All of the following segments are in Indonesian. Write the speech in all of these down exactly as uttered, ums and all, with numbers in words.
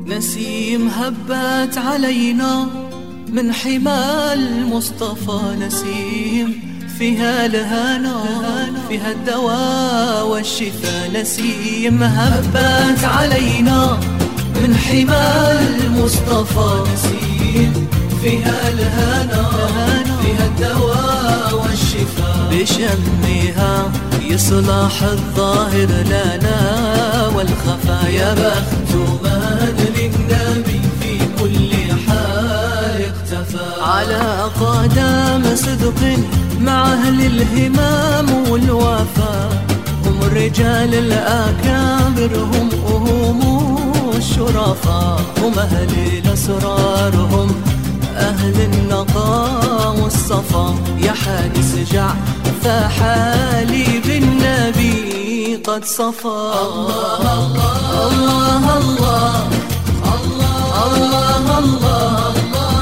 نسيم هبت علينا من حمى المصطفى، نسيم فيها الهنا فيها الدواء والشفاء. نسيم هبت علينا من حمى المصطفى، نسيم فيها الهنا فيها الدواء والشفاء. بشمها يصلح الظاهر لنا والخفا، يا بخت من للنبي في كل حال اقتفى. على قدم صدق مع أهل الهمام والوفا، هم الرجال الأكابر هم هم الشرفاء، هم أهل الأسرار هم أهل النقاء والصفا. يا حادث جع فحالي بالنبي قد صفى. الله الله الله الله الله الله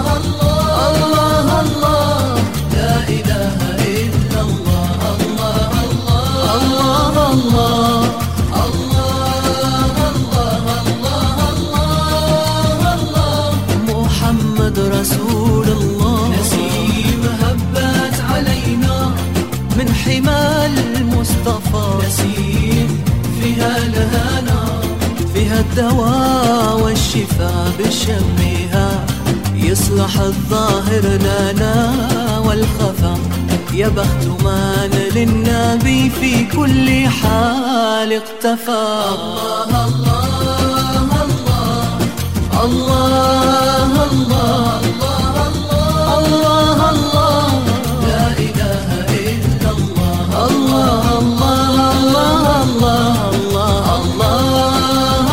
الله الله لا إله إلا الله. الله الله الله محمد رسول الله. نسيم هبت علينا من حمى المصطفى، نسيم فيها الهنا فيها الدواء والشفاء. بشمها يصلح الظاهر لنا والخفا، يا بخت من للنبي في كل حال اقتفى. الله الله الله الله الله الله الله لا إله إلا الله. الله الله الله الله الله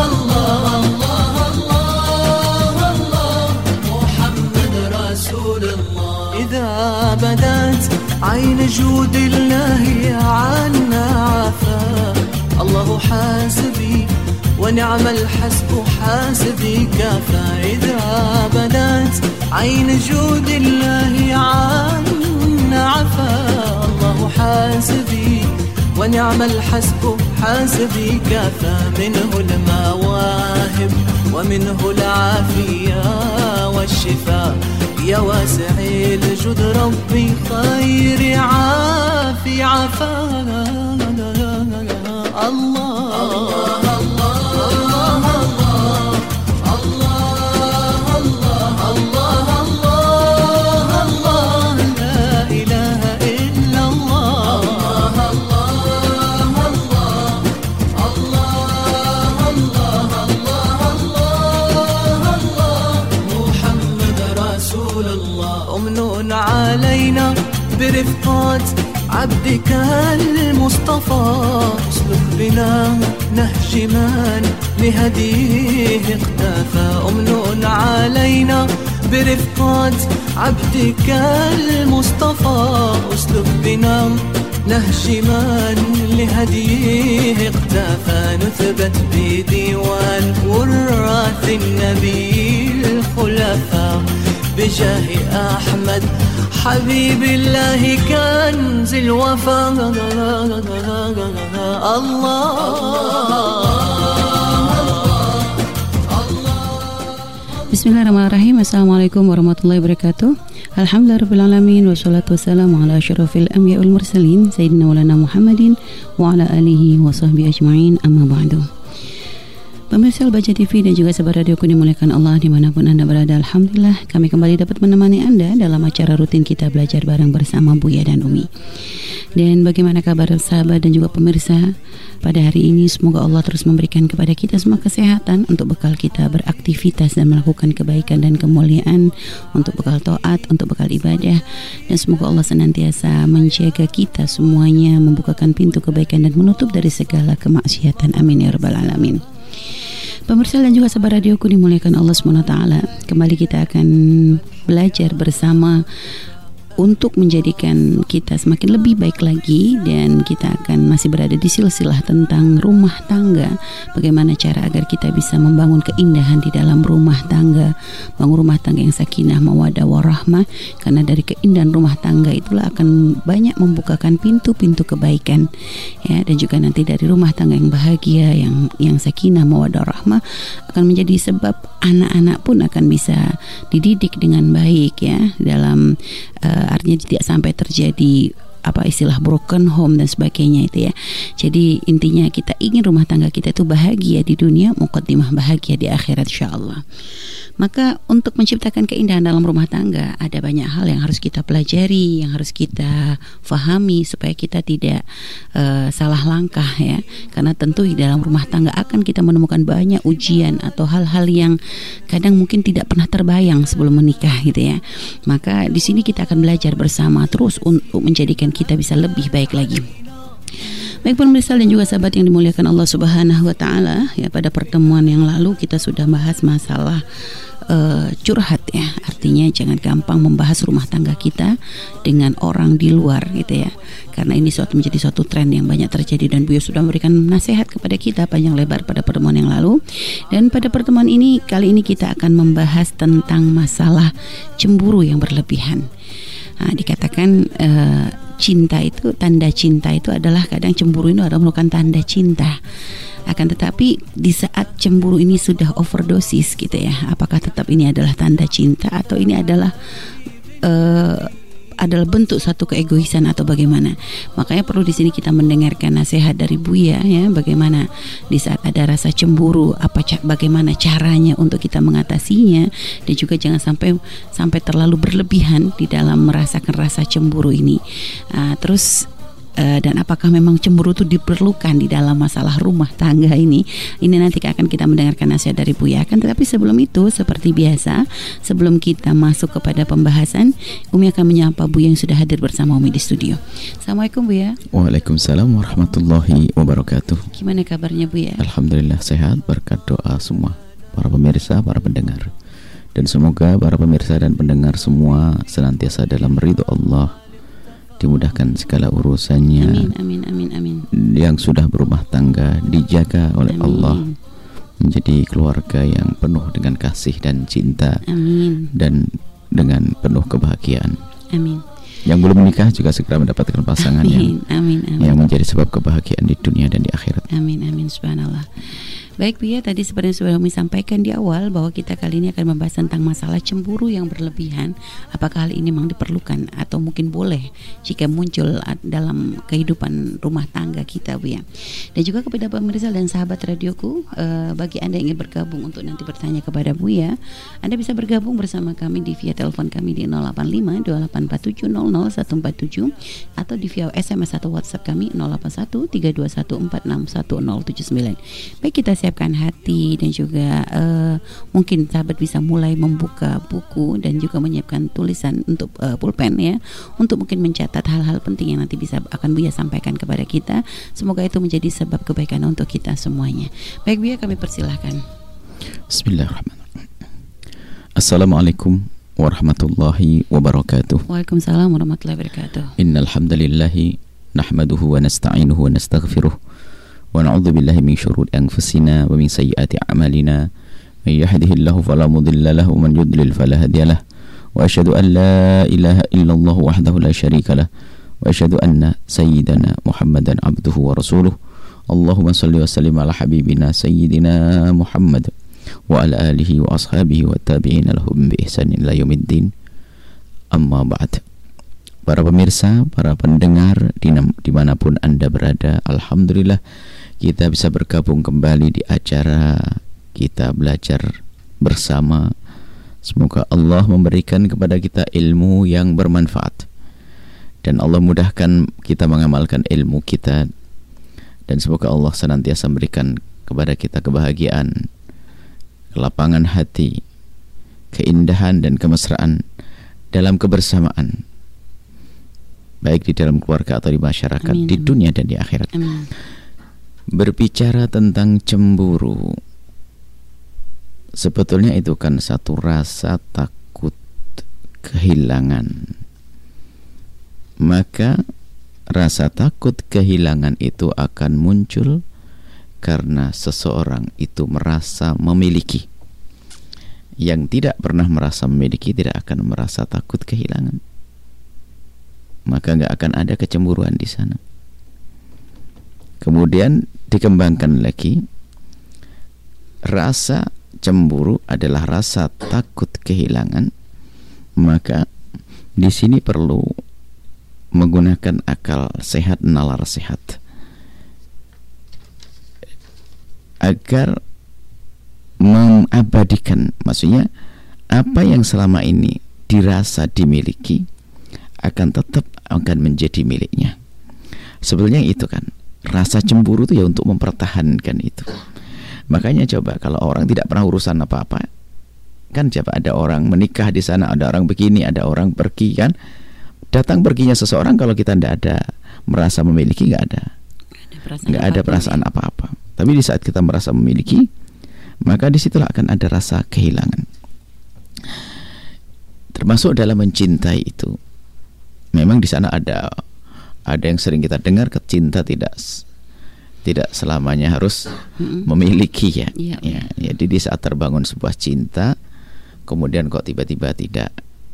الله الله محمد رسول الله. إذا بدت عين جود الله عنا عفا، الله حاسبي ونعم الحسب حاسبي كفى. إذا بدت عين جود الله عنا عفا، الله حاسبي ونعم الحسب حاسبي كفى. منه المواهب ومنه العافية والشفاء، يا واسع الجود ربي خير عافي عفا. الله الله علينا برفقات عبدك المصطفى، اسلك بنا نهج من لهديه اقتفى. أمن علينا برفقات عبدك المصطفى، اسلك بنا نهج من لهديه اقتفى. نثبت بديوان وراث النبي الخلفاء، بجاه أحمد حبيب الله كنز الوفا. الله Bismillahirrahmanirrahim. Assalamualaikum warahmatullahi wabarakatuh. Alhamdulillahirrahmanirrahim. Wassalatu wassalamu ala asyrafil anbiya wal mursalin Sayyidina Maulana Muhammadin wa ala alihi wa sahbihi ajma'in, amma ba'du. Pemirsa Al-Baca T V dan juga sahabat radioku dimuliakan Allah dimanapun Anda berada, alhamdulillah kami kembali dapat menemani Anda dalam acara rutin kita belajar bareng bersama Buya dan Umi. Dan bagaimana kabar sahabat dan juga pemirsa pada hari ini? Semoga Allah terus memberikan kepada kita semua kesehatan untuk bekal kita beraktivitas dan melakukan kebaikan dan kemuliaan, untuk bekal taat, untuk bekal ibadah, dan semoga Allah senantiasa menjaga kita semuanya, membukakan pintu kebaikan dan menutup dari segala kemaksiatan. Amin ya rabbal alamin. Pemirsa dan juga sahabat radioku dimuliakan Allah subhanahu wa taala, kembali kita akan belajar bersama untuk menjadikan kita semakin lebih baik lagi, dan kita akan masih berada di silsilah tentang rumah tangga. Bagaimana cara agar kita bisa membangun keindahan di dalam rumah tangga, bangun rumah tangga yang sakinah, mawaddah, warahmah. Karena dari keindahan rumah tangga itulah akan banyak membukakan pintu-pintu kebaikan, ya. Dan juga nanti dari rumah tangga yang bahagia, yang yang sakinah, mawaddah, warahmah, akan menjadi sebab anak-anak pun akan bisa dididik dengan baik, ya, dalam uh, artinya tidak sampai terjadi apa istilah broken home dan sebagainya itu, ya. Jadi intinya kita ingin rumah tangga kita itu bahagia di dunia, muqaddimah bahagia di akhirat insyaallah. Maka untuk menciptakan keindahan dalam rumah tangga ada banyak hal yang harus kita pelajari, yang harus kita fahami supaya kita tidak uh, salah langkah, ya. Karena tentu di dalam rumah tangga akan kita menemukan banyak ujian atau hal-hal yang kadang mungkin tidak pernah terbayang sebelum menikah, gitu, ya. Maka di sini kita akan belajar bersama terus untuk menjadikan kita bisa lebih baik lagi. Baik pemirsa dan juga sahabat yang dimuliakan Allah Subhanahu wa taala, ya, pada pertemuan yang lalu kita sudah bahas masalah uh, curhat, ya. Artinya jangan gampang membahas rumah tangga kita dengan orang di luar, gitu, ya. Karena ini suatu menjadi suatu tren yang banyak terjadi, dan Buya sudah memberikan nasihat kepada kita panjang lebar pada pertemuan yang lalu. Dan pada pertemuan ini kali ini kita akan membahas tentang masalah cemburu yang berlebihan. Nah, dikatakan uh, cinta itu, tanda cinta itu adalah kadang cemburu itu adalah merupakan tanda cinta. Akan tetapi di saat cemburu ini sudah overdosis, gitu, ya, apakah tetap ini adalah tanda cinta atau ini adalah uh, adalah bentuk satu keegoisan atau bagaimana? Makanya perlu di sini kita mendengarkan nasihat dari Buya, ya, bagaimana di saat ada rasa cemburu, apa bagaimana caranya untuk kita mengatasinya, dan juga jangan sampai sampai terlalu berlebihan di dalam merasakan rasa cemburu ini. Uh, terus Uh, dan apakah memang cemburu itu diperlukan di dalam masalah rumah tangga ini? Ini nanti akan kita mendengarkan nasihat dari Buya. Kan tetapi sebelum itu, seperti biasa, sebelum kita masuk kepada pembahasan, Umi akan menyapa Buya yang sudah hadir bersama Umi di studio. Assalamualaikum Buya. Waalaikumsalam warahmatullahi wabarakatuh. Gimana kabarnya Buya? Alhamdulillah sehat, berkat doa semua para pemirsa, para pendengar. Dan semoga para pemirsa dan pendengar semua senantiasa dalam ridho Allah, dimudahkan segala urusannya. Amin, amin, amin, amin. Yang sudah berumah tangga dijaga oleh amin. Allah menjadi keluarga yang penuh dengan kasih dan cinta. Amin. Dan dengan penuh kebahagiaan. Amin. Yang belum menikah juga segera mendapatkan pasangan amin, yang amin, amin. yang menjadi sebab kebahagiaan di dunia dan di akhirat. Amin, amin, subhanallah. Baik Buya, tadi seperti yang sudah kami sampaikan di awal bahwa kita kali ini akan membahas tentang masalah cemburu yang berlebihan. Apakah hal ini memang diperlukan atau mungkin boleh jika muncul dalam kehidupan rumah tangga kita, Buya. Dan juga kepada pemirsa dan sahabat radioku, eh, bagi Anda yang ingin bergabung untuk nanti bertanya kepada Buya, Anda bisa bergabung bersama kami di via telepon kami di nol delapan lima dua delapan empat tujuh nol nol satu empat tujuh atau di via S M S atau WhatsApp kami nol delapan satu tiga dua satu empat enam satu nol tujuh sembilan. Baik, kita siapkan hati dan juga uh, mungkin sahabat bisa mulai membuka buku dan juga menyiapkan tulisan untuk uh, pulpen, ya, untuk mungkin mencatat hal-hal penting yang nanti bisa akan Buya sampaikan kepada kita. Semoga itu menjadi sebab kebaikan untuk kita semuanya. Baik Buya, kami persilahkan. Bismillahirrahmanirrahim. Assalamualaikum warahmatullahi wabarakatuh. Waalaikumsalam warahmatullahi wabarakatuh. Innal hamdalillahi nahmaduhu wa nasta'inuhu wa nastaghfiruh wa na'udzu billahi min syururi anfusina wa min sayyiati a'malina may yahdihillahu fala mudilla lahu wa man yudlil fala hadiyalah wa asyhadu an la ilaha illallah wahdahu la syarika lah wa asyhadu anna sayyidana Muhammadan abduhu wa rasuluh. Allahumma shalli wa sallim ala habibina sayyidina Muhammad wa ala alihi wa ashabihi wa tabi'ina lahum bi ihsanin ila yaumiddin. Amma ba'd. Para pemirsa, para pendengar dimanapun Anda berada, alhamdulillah kita bisa bergabung kembali di acara kita belajar bersama. Semoga Allah memberikan kepada kita ilmu yang bermanfaat dan Allah mudahkan kita mengamalkan ilmu kita, dan semoga Allah senantiasa memberikan kepada kita kebahagiaan, kelapangan hati, keindahan dan kemesraan dalam kebersamaan, baik di dalam keluarga atau di masyarakat, amin, di dunia dan di akhirat. Amin. Berbicara tentang cemburu, sebetulnya itu kan satu rasa takut kehilangan maka rasa takut kehilangan itu akan muncul karena seseorang itu merasa memiliki. Yang tidak pernah merasa memiliki tidak akan merasa takut kehilangan. Maka nggak akan ada kecemburuan di sana. Kemudian dikembangkan lagi, rasa cemburu adalah rasa takut kehilangan. Maka di sini perlu menggunakan akal sehat, nalar sehat, agar mengabadikan, maksudnya apa yang selama ini dirasa dimiliki akan tetap akan menjadi miliknya. Sebetulnya itu kan rasa cemburu itu ya untuk mempertahankan itu. Makanya coba kalau orang tidak pernah urusan apa-apa, kan coba ada orang menikah di sana, ada orang begini, ada orang pergi kan. Datang perginya seseorang kalau kita tidak ada merasa memiliki, nggak ada, nggak ada perasaan apa-apa. Tapi di saat kita merasa memiliki, maka disitulah akan ada rasa kehilangan. Termasuk dalam mencintai itu, memang di sana ada ada yang sering kita dengar, cinta tidak tidak selamanya harus memiliki ya. Ya, ya. Jadi di saat terbangun sebuah cinta, kemudian kok tiba-tiba tidak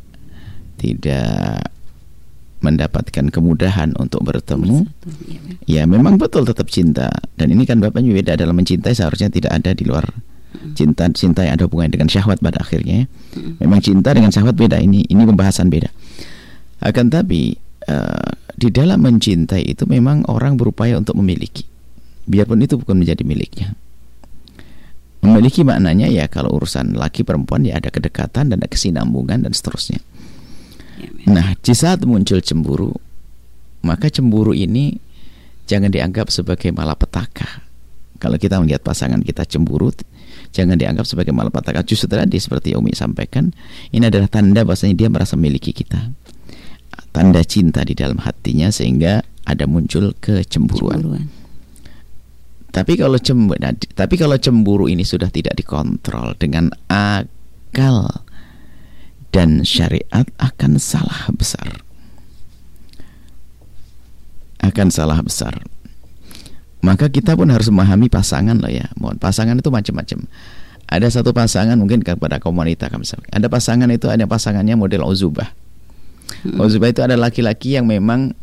tidak mendapatkan kemudahan untuk bertemu, ya memang betul tetap cinta. Dan ini kan bapaknya beda, dalam mencintai seharusnya tidak ada di luar cinta. Cinta yang ada hubungannya dengan syahwat pada akhirnya. Memang cinta dengan syahwat beda, ini ini pembahasan beda. Akan tapi uh, di dalam mencintai itu memang orang berupaya untuk memiliki, biarpun itu bukan menjadi miliknya. Memiliki maknanya ya kalau urusan laki perempuan ya ada kedekatan dan ada kesinambungan dan seterusnya. Nah, di saat muncul cemburu, maka cemburu ini jangan dianggap sebagai malapetaka. Kalau kita melihat pasangan kita cemburu, jangan dianggap sebagai malapetaka. Justru tadi seperti Umi sampaikan, ini adalah tanda bahwasanya dia merasa memiliki kita, tanda cinta di dalam hatinya, sehingga ada muncul kecemburuan. Cemburuan. Tapi kalau cemburu, nah, tapi kalau cemburu ini sudah tidak dikontrol dengan akal dan syariat, akan salah besar. Akan salah besar. Maka kita pun harus memahami pasangan loh ya. Mohon, pasangan itu macam-macam. Ada satu pasangan mungkin kepada kaum wanita, ada pasangan itu ada pasangannya model uzubah. Hmm. Uzubah itu ada laki-laki yang memang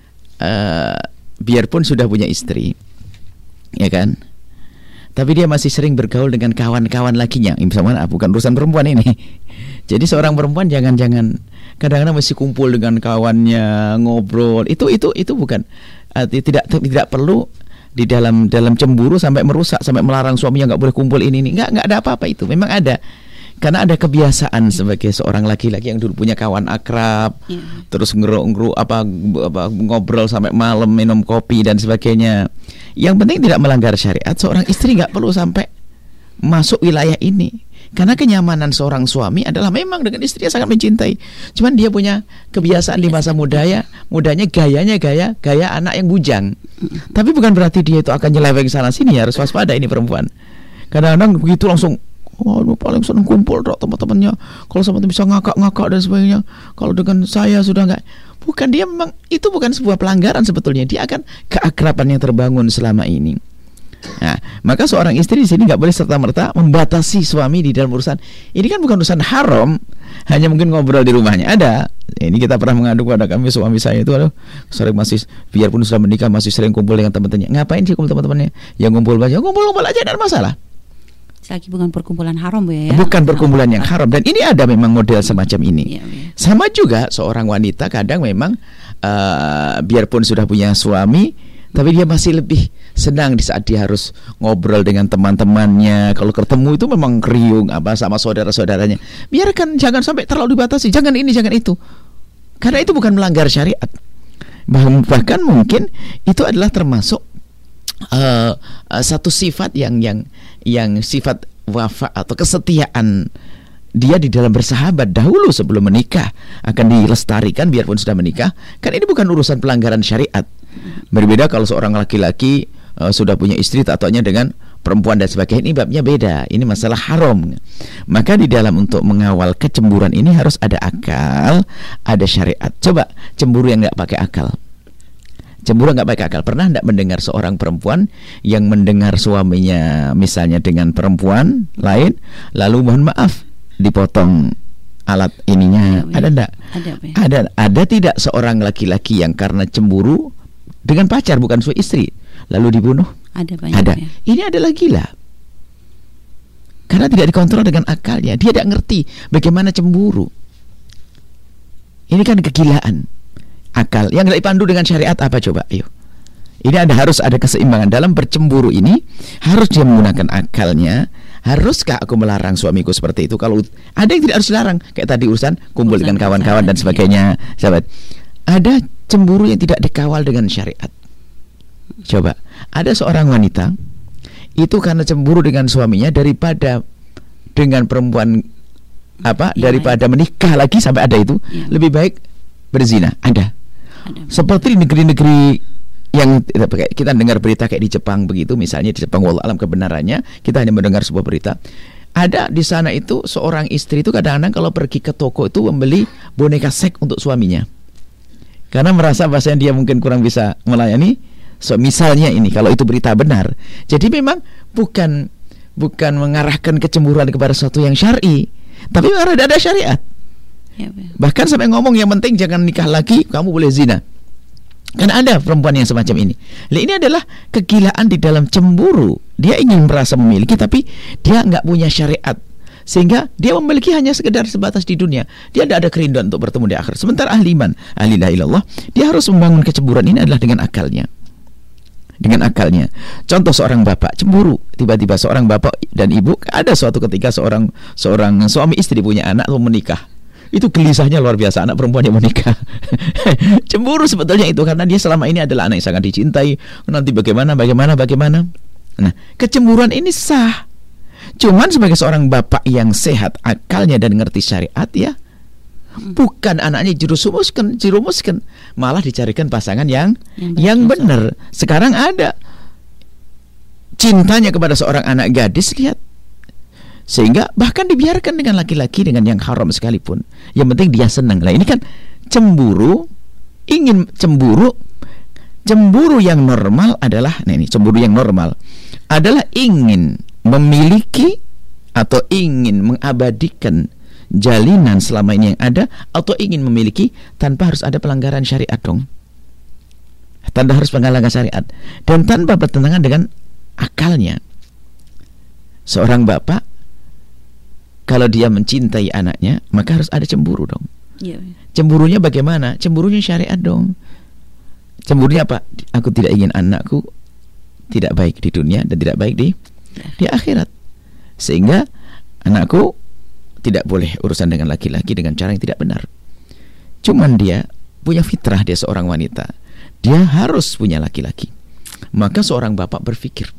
uh, biarpun sudah punya istri, ya kan, tapi dia masih sering bergaul dengan kawan-kawan lakinya. Misalnya bukan urusan perempuan ini. Jadi seorang perempuan jangan-jangan kadang-kadang masih kumpul dengan kawannya, ngobrol. Itu itu itu bukan uh, tidak tidak perlu di dalam dalam cemburu sampai merusak, sampai melarang suaminya nggak boleh kumpul ini ini. Nggak nggak ada apa-apa itu. Memang ada. Karena ada kebiasaan sebagai seorang laki-laki yang dulu punya kawan akrab, ya, terus ngeruk-ngeruk apa, apa ngobrol sampai malam, minum kopi dan sebagainya. Yang penting tidak melanggar syariat. Seorang istri nggak perlu sampai masuk wilayah ini. Karena kenyamanan seorang suami adalah memang dengan istrinya sangat mencintai. Cuman dia punya kebiasaan di masa mudanya, mudanya gayanya gaya gaya anak yang bujang. Tapi bukan berarti dia itu akan nyeleweng sana sini. Harus waspada ini perempuan. Kadang-kadang begitu langsung, oh, paling senang kumpul dok teman-temannya. Kalau sama bisa ngakak-ngakak dan sebagainya. Kalau dengan saya sudah enggak. Bukan, dia memang itu bukan sebuah pelanggaran sebetulnya. Dia akan keakraban yang terbangun selama ini. Nah, maka seorang istri di sini nggak boleh serta-merta membatasi suami di dalam urusan. Ini kan bukan urusan haram, hanya mungkin ngobrol di rumahnya. Ada. Ini kita pernah mengadu pada kami, suami saya itu aduh, sering masih, biarpun sudah menikah masih sering kumpul dengan teman-temannya. Ngapain sih kumpul teman-temannya? Ya ngumpul aja, ngumpul-ngumpul aja, tidak ada masalah. Lagi bukan perkumpulan haram ya, ya? Bukan perkumpulan yang haram. Dan ini ada memang model semacam ini. Ya, ya. Sama juga seorang wanita kadang memang uh, biarpun sudah punya suami, tapi dia masih lebih senang di saat dia harus ngobrol dengan teman-temannya. Kalau ketemu itu memang riung apa sama saudara-saudaranya. Biarkan, jangan sampai terlalu dibatasi. Jangan ini, jangan itu. Karena itu bukan melanggar syariat. Bahkan mungkin itu adalah termasuk uh, uh, satu sifat yang yang yang sifat wafa atau kesetiaan dia di dalam bersahabat dahulu sebelum menikah akan dilestarikan biarpun sudah menikah. Kan ini bukan urusan pelanggaran syariat. Berbeda kalau seorang laki-laki uh, sudah punya istri, tak taunya dengan perempuan dan sebagainya, ini babnya beda. Ini masalah haram. Maka di dalam untuk mengawal kecemburuan ini harus ada akal, ada syariat. Coba cemburu yang nggak pakai akal. Cemburu nggak pakai akal. Pernah nggak mendengar seorang perempuan yang mendengar suaminya misalnya dengan perempuan lain, lalu mohon maaf dipotong alat ininya? Ada enggak? Ada, ada, ada tidak seorang laki-laki yang karena cemburu dengan pacar bukan suami istri lalu dibunuh? Ada banyak. Ada. Ya. Ini adalah gila. Karena tidak dikontrol dengan akalnya. Dia tidak ngerti bagaimana cemburu. Ini kan kegilaan. Akal yang tidak dipandu dengan syariat apa coba? Ayo. Ini ada harus ada keseimbangan dalam bercemburu ini. Harus dia menggunakan akalnya. Haruskah aku melarang suamiku seperti itu? Kalau ada yang tidak harus dilarang, kayak tadi urusan kumpul urusan dengan kawan-kawan dan sebagainya, ya. Sahabat. Ada cemburu yang tidak dikawal dengan syariat. Coba, ada seorang wanita itu karena cemburu dengan suaminya daripada dengan perempuan apa? Ya, daripada ya. menikah lagi sampai ada itu, ya. lebih baik berzina. Ada. ada. Seperti di negeri-negeri yang kita dengar berita kayak di Jepang begitu, misalnya di Jepang, wallahu alam kebenarannya, kita hanya mendengar sebuah berita. Ada di sana itu seorang istri itu kadang-kadang kalau pergi ke toko itu membeli boneka seks untuk suaminya, karena merasa bahasanya dia mungkin kurang bisa melayani. So, misalnya ini kalau itu berita benar, jadi memang bukan bukan mengarahkan kecemburuan kepada sesuatu yang syar'i, tapi ada ada syariat. Ya, bahkan sampai ngomong yang penting jangan nikah lagi, kamu boleh zina. Karena ada perempuan yang semacam ini. Nah, ini adalah kegilaan di dalam cemburu. Dia ingin merasa memiliki, tapi dia nggak punya syariat, sehingga dia memiliki hanya sekedar sebatas di dunia. Dia tidak ada kerinduan untuk bertemu di akhirat. Sementara ahli iman, ahli la ilaha illallah, dia harus membangun kecemburuan ini adalah dengan akalnya. Dengan akalnya. Contoh seorang bapak cemburu, tiba-tiba seorang bapak dan ibu, ada suatu ketika seorang seorang suami istri punya anak mau menikah. Itu gelisahnya luar biasa, anak perempuan yang menikah. Cemburu sebetulnya itu, karena dia selama ini adalah anak yang sangat dicintai. Nanti bagaimana, bagaimana, bagaimana. Nah, kecemburuan ini sah. Cuman sebagai seorang bapak yang sehat akalnya dan ngerti syariat, ya, bukan anaknya dirumuskan, dirumuskan, malah dicarikan pasangan yang yang, yang benar. Sekarang ada cintanya kepada seorang anak gadis, lihat, sehingga bahkan dibiarkan dengan laki-laki dengan yang haram sekalipun. Yang penting dia senang. Nah, ini kan cemburu, ingin cemburu. Cemburu yang normal adalah, nah ini cemburu yang normal adalah ingin memiliki atau ingin mengabadikan jalinan selama ini yang ada, atau ingin memiliki tanpa harus ada pelanggaran syariat dong. Tanpa harus pelanggaran syariat dan tanpa bertentangan dengan akalnya. Seorang bapak kalau dia mencintai anaknya, maka harus ada cemburu dong. Ya. Cemburunya bagaimana? Cemburunya syariat dong. Cemburunya apa? Aku tidak ingin anakku tidak baik di dunia dan tidak baik di ya. di akhirat. Sehingga anakku tidak boleh urusan dengan laki-laki dengan cara yang tidak benar. Cuman dia punya fitrah, dia seorang wanita. Dia harus punya laki-laki. Maka seorang bapak berpikir,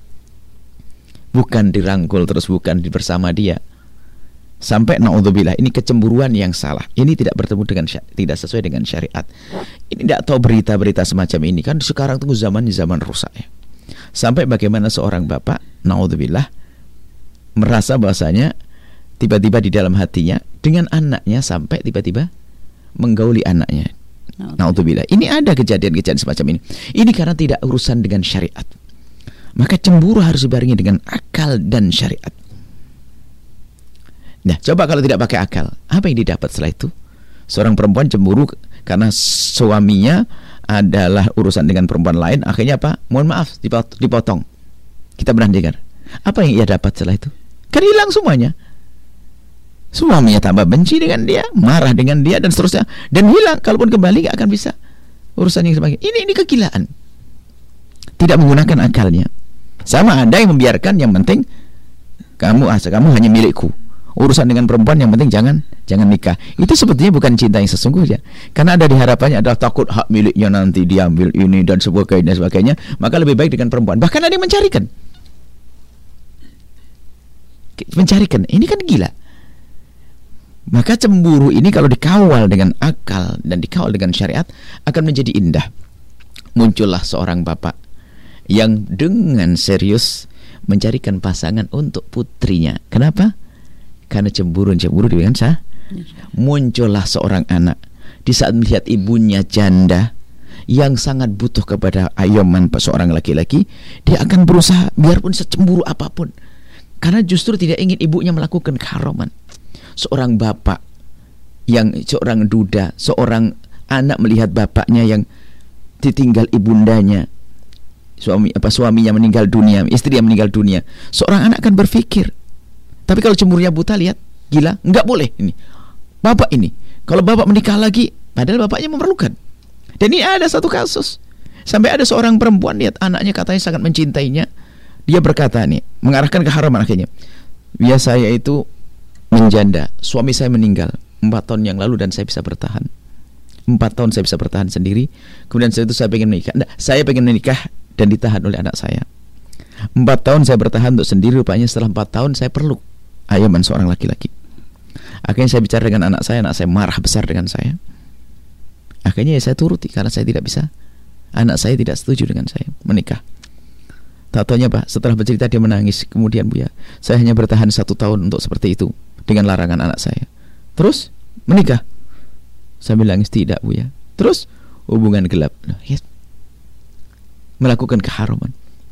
bukan dirangkul terus, bukan bersama dia. Sampai naudzubillah, ini kecemburuan yang salah. Ini tidak bertemu dengan tidak sesuai dengan syariat. Ini tidak tahu berita-berita semacam ini kan sekarang tunggu zaman zaman rusak ya. Sampai bagaimana seorang bapak naudzubillah merasa bahasanya tiba-tiba di dalam hatinya dengan anaknya sampai tiba-tiba menggauli anaknya. Naudzubillah. Ini ada kejadian-kejadian semacam ini. Ini karena tidak urusan dengan syariat. Maka cemburu harus dibarengi dengan akal dan syariat. Nah, coba kalau tidak pakai akal, apa yang didapat setelah itu? Seorang perempuan cemburu karena suaminya adalah urusan dengan perempuan lain, akhirnya apa? Mohon maaf, dipotong. Kita pernah dengar. Apa yang ia dapat setelah itu? Kan hilang semuanya. Suaminya tambah benci dengan dia, marah dengan dia dan seterusnya, dan hilang. Kalaupun kembali gak akan bisa urusan yang sebagainya. Ini ini kegilaan. Tidak menggunakan akalnya. Sama ada yang membiarkan, yang penting kamu asa kamu hanya milikku. Urusan dengan perempuan yang penting jangan jangan nikah. Itu sebetulnya bukan cinta yang sesungguhnya. Karena ada di harapannya adalah takut hak miliknya nanti diambil ini dan sebagainya dan sebagainya. Maka lebih baik dengan perempuan. Bahkan ada yang mencarikan. Mencarikan. Ini kan gila. Maka cemburu ini kalau dikawal dengan akal dan dikawal dengan syariat akan menjadi indah. Muncullah seorang bapak yang dengan serius mencarikan pasangan untuk putrinya. Kenapa? Karena cemburu-cemburu dengan sah. Muncullah seorang anak di saat melihat ibunya janda yang sangat butuh kepada ayoman seorang laki-laki, dia akan berusaha biarpun secemburu apapun, karena justru tidak ingin ibunya melakukan keharaman. Seorang bapak yang seorang duda, seorang anak melihat bapaknya yang ditinggal ibundanya, suami apa suaminya meninggal dunia, istri yang meninggal dunia, seorang anak akan berpikir. Tapi kalau cemburunya buta, lihat, gila, nggak boleh ini. Bapak ini, kalau bapak menikah lagi, padahal bapaknya memerlukan. Dan ini ada satu kasus, sampai ada seorang perempuan, lihat anaknya katanya sangat mencintainya. Dia berkata nih, mengarahkan ke haraman akhirnya, ya saya itu menjanda, suami saya meninggal empat tahun yang lalu dan saya bisa bertahan. Empat tahun saya bisa bertahan sendiri. Kemudian setelah itu saya pengen menikah. Nah, saya pengen menikah dan ditahan oleh anak saya. Empat tahun saya bertahan untuk sendiri. Rupanya setelah empat tahun saya perlu ayoman seorang laki-laki. Akhirnya saya bicara dengan anak saya. Anak saya marah besar dengan saya. Akhirnya ya saya turuti karena saya tidak bisa. Anak saya tidak setuju dengan saya menikah. Tak taunya Pak, setelah bercerita dia menangis. Kemudian Bu ya, saya hanya bertahan satu tahun untuk seperti itu dengan larangan anak saya. Terus menikah. Sambil nangis, tidak Bu ya. Terus hubungan gelap. Yes. Melakukan keharaman.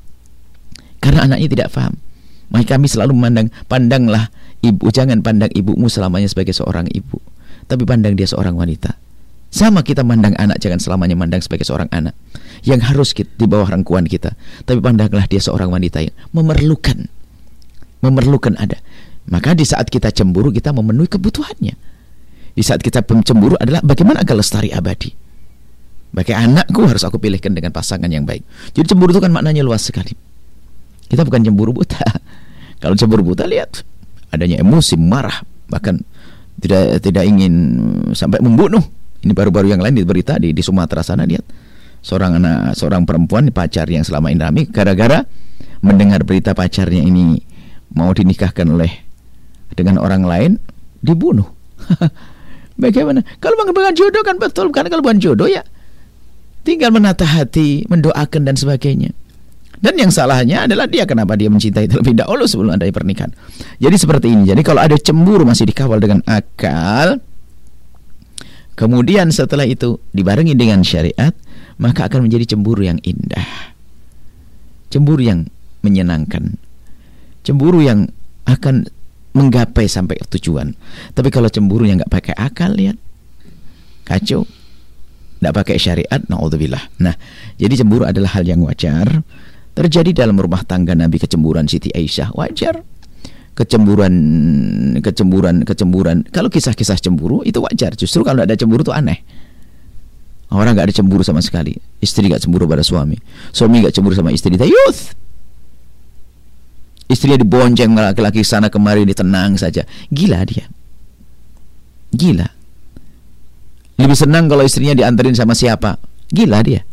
Karena anaknya tidak paham. Maka kami selalu memandang, pandanglah ibu, jangan pandang ibumu selamanya sebagai seorang ibu, tapi pandang dia seorang wanita. Sama kita mandang anak, jangan selamanya mandang sebagai seorang anak yang harus kita, di bawah rangkuan kita, tapi pandanglah dia seorang wanita yang memerlukan memerlukan ada. Maka di saat kita cemburu, kita memenuhi kebutuhannya. Di saat kita cemburu adalah bagaimana agar lestari abadi. Bagi anakku harus aku pilihkan dengan pasangan yang baik. Jadi cemburu itu kan maknanya luas sekali. Kita bukan cemburu buta. Kalau cemburu buta, lihat adanya emosi, marah, bahkan tidak tidak ingin sampai membunuh. Ini baru-baru yang lain di berita di, di Sumatera sana, lihat seorang anak, seorang perempuan pacar yang selama ini ramai, gara-gara mendengar berita pacarnya ini mau dinikahkan oleh dengan orang lain, dibunuh. Bagaimana? Kalau bukan jodoh kan betul, karena kalau bukan jodoh ya tinggal menata hati, mendoakan dan sebagainya. Dan yang salahnya adalah dia, kenapa dia mencintai terlebih dahulu sebelum ada pernikahan. Jadi seperti ini. Jadi kalau ada cemburu masih dikawal dengan akal, kemudian setelah itu dibarengi dengan syariat, maka akan menjadi cemburu yang indah, cemburu yang menyenangkan, cemburu yang akan menggapai sampai tujuan. Tapi kalau cemburu yang nggak pakai akal, lihat, kacau, nggak pakai syariat, naudzubillah. Nah, jadi cemburu adalah hal yang wajar terjadi dalam rumah tangga Nabi. Kecemburuan Siti Aisyah wajar, kecemburuan kecemburuan kecemburuan kalau kisah-kisah cemburu itu wajar. Justru kalau ada cemburu itu aneh. Orang nggak ada cemburu sama sekali. Istri nggak cemburu pada suami, suami nggak cemburu sama istri. Youth, istrinya dibonceng laki-laki sana kemari, ditenang saja. Gila dia, gila. Lebih senang kalau istrinya dianterin sama siapa. Gila dia.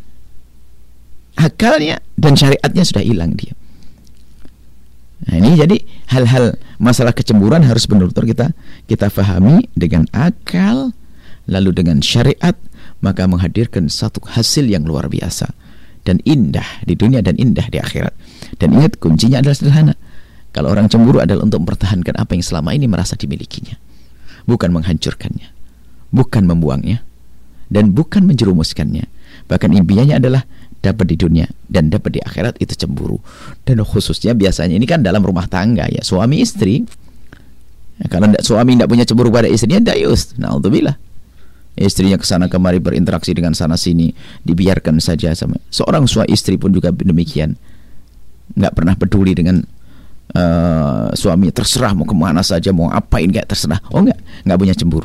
Akalnya dan syariatnya sudah hilang dia. Nah, ini jadi hal-hal masalah kecemburuan harus benar-benar kita kita pahami dengan akal, lalu dengan syariat, maka menghadirkan satu hasil yang luar biasa dan indah di dunia dan indah di akhirat. Dan ingat, kuncinya adalah sederhana. Kalau orang cemburu adalah untuk mempertahankan apa yang selama ini merasa dimilikinya, bukan menghancurkannya, bukan membuangnya, dan bukan menjerumuskannya. Bahkan impiannya adalah dapat di dunia dan dapat di akhirat. Itu cemburu. Dan khususnya biasanya ini kan dalam rumah tangga ya, suami istri. Ya, kalau suami tidak punya cemburu pada istrinya, dayus, naudzubillah. Istrinya kesana kemari berinteraksi dengan sana sini, dibiarkan saja sama. Seorang suami istri pun juga demikian, nggak pernah peduli dengan uh, suami, terserah mau kemana saja, mau apain kayak terserah. Oh enggak, nggak punya cemburu.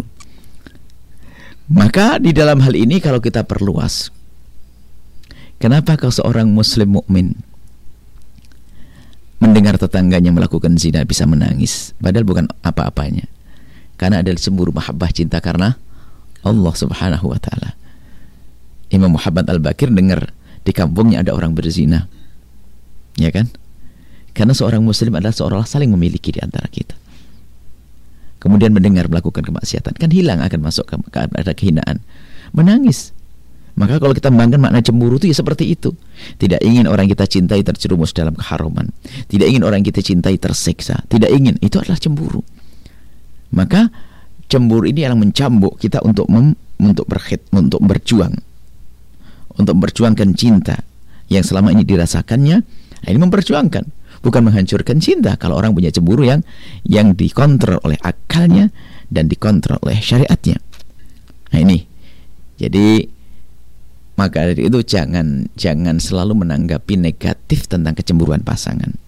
Maka di dalam hal ini kalau kita perluas, kenapa kalau seorang muslim mukmin mendengar tetangganya melakukan zina bisa menangis, padahal bukan apa-apanya? Karena ada cemburu, mahabbah, cinta karena Allah Subhanahu wa taala. Imam Muhammad Al-Bakir dengar di kampungnya ada orang berzina. Ya kan? Karena seorang muslim adalah seorang saling memiliki di antara kita. Kemudian mendengar melakukan kemaksiatan, kan hilang, akan masuk ke, ke ada kehinaan. Menangis. Maka kalau kita membanggakan makna cemburu itu ya seperti itu. Tidak ingin orang kita cintai terjerumus dalam keharaman. Tidak ingin orang kita cintai tersiksa. Tidak ingin, itu adalah cemburu. Maka cemburu ini yang mencambuk kita untuk mem, untuk berkhid, untuk berjuang. Untuk memperjuangkan cinta yang selama ini dirasakannya. Nah, ini memperjuangkan, bukan menghancurkan cinta. Kalau orang punya cemburu yang yang dikontrol oleh akalnya dan dikontrol oleh syariatnya. Nah ini. Jadi maka dari itu jangan jangan selalu menanggapi negatif tentang kecemburuan pasangan.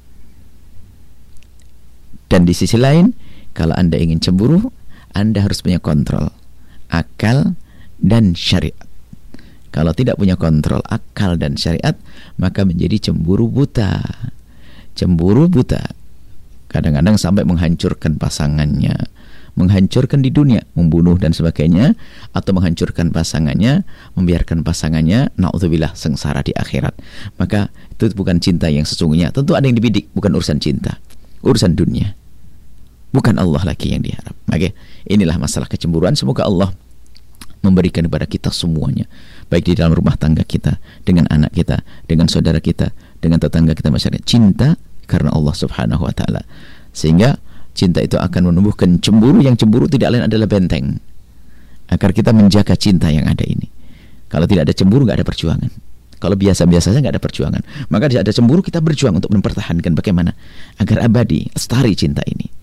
Dan di sisi lain, kalau Anda ingin cemburu, Anda harus punya kontrol akal dan syariat. Kalau tidak punya kontrol akal dan syariat, maka menjadi cemburu buta. Cemburu buta kadang-kadang sampai menghancurkan pasangannya, menghancurkan di dunia, membunuh dan sebagainya, atau menghancurkan pasangannya, membiarkan pasangannya naudzubillah sengsara di akhirat. Maka itu bukan cinta yang sesungguhnya. Tentu ada yang dibidik, bukan urusan cinta, urusan dunia, bukan Allah lagi yang diharap. Maka inilah masalah kecemburuan. Semoga Allah memberikan kepada kita semuanya, baik di dalam rumah tangga kita, dengan anak kita, dengan saudara kita, dengan tetangga kita, masyarakat, cinta karena Allah Subhanahu wa taala. Sehingga cinta itu akan menumbuhkan cemburu, yang cemburu tidak lain adalah benteng agar kita menjaga cinta yang ada ini. Kalau tidak ada cemburu, nggak ada perjuangan. Kalau biasa-biasa saja nggak ada perjuangan. Maka tidak ada cemburu, kita berjuang untuk mempertahankan bagaimana agar abadi, lestari cinta ini.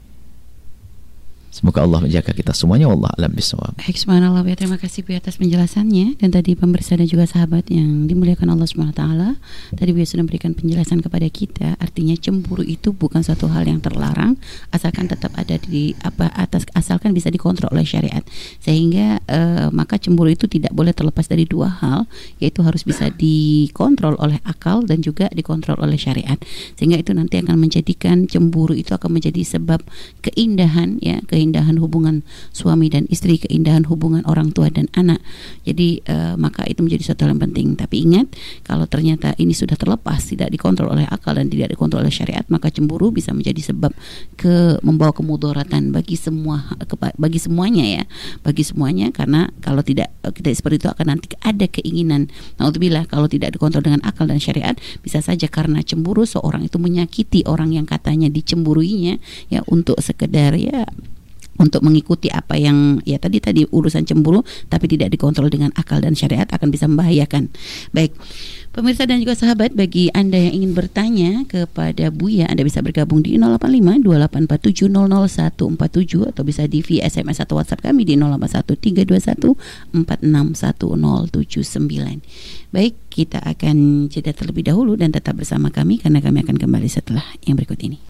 Semoga Allah menjaga kita semuanya. Wallah alam bisawab. Baik, subhanallah, ya, terima kasih Bu atas penjelasannya. Dan tadi pemirsa dan juga sahabat yang dimuliakan Allah subhanahu wa taala, tadi Bu sudah memberikan penjelasan kepada kita. Artinya cemburu itu bukan suatu hal yang terlarang, asalkan tetap ada di apa atas asalkan bisa dikontrol oleh syariat. Sehingga eh, maka cemburu itu tidak boleh terlepas dari dua hal, yaitu harus bisa dikontrol oleh akal dan juga dikontrol oleh syariat. Sehingga itu nanti akan menjadikan cemburu itu akan menjadi sebab keindahan, ya, keindahan keindahan hubungan suami dan istri, keindahan hubungan orang tua dan anak. Jadi uh, maka itu menjadi suatu hal yang penting. Tapi ingat, kalau ternyata ini sudah terlepas, tidak dikontrol oleh akal dan tidak dikontrol oleh syariat, maka cemburu bisa menjadi sebab ke membawa kemudaratan bagi semua, bagi semuanya, ya, bagi semuanya. Karena kalau tidak kita seperti itu akan nanti ada keinginan. Naudzubillah, kalau tidak dikontrol dengan akal dan syariat, bisa saja karena cemburu seorang itu menyakiti orang yang katanya dicemburuinya, ya, untuk sekedar, ya, untuk mengikuti apa yang ya tadi tadi urusan cemburu, tapi tidak dikontrol dengan akal dan syariat, akan bisa membahayakan. Baik, pemirsa dan juga sahabat, bagi Anda yang ingin bertanya kepada Buya, Anda bisa bergabung di nol delapan lima dua delapan empat tujuh nol nol satu empat tujuh atau bisa di via S M S atau WhatsApp kami di nol delapan satu tiga dua satu empat enam satu nol tujuh sembilan. Baik, kita akan jeda terlebih dahulu dan tetap bersama kami karena kami akan kembali setelah yang berikut ini.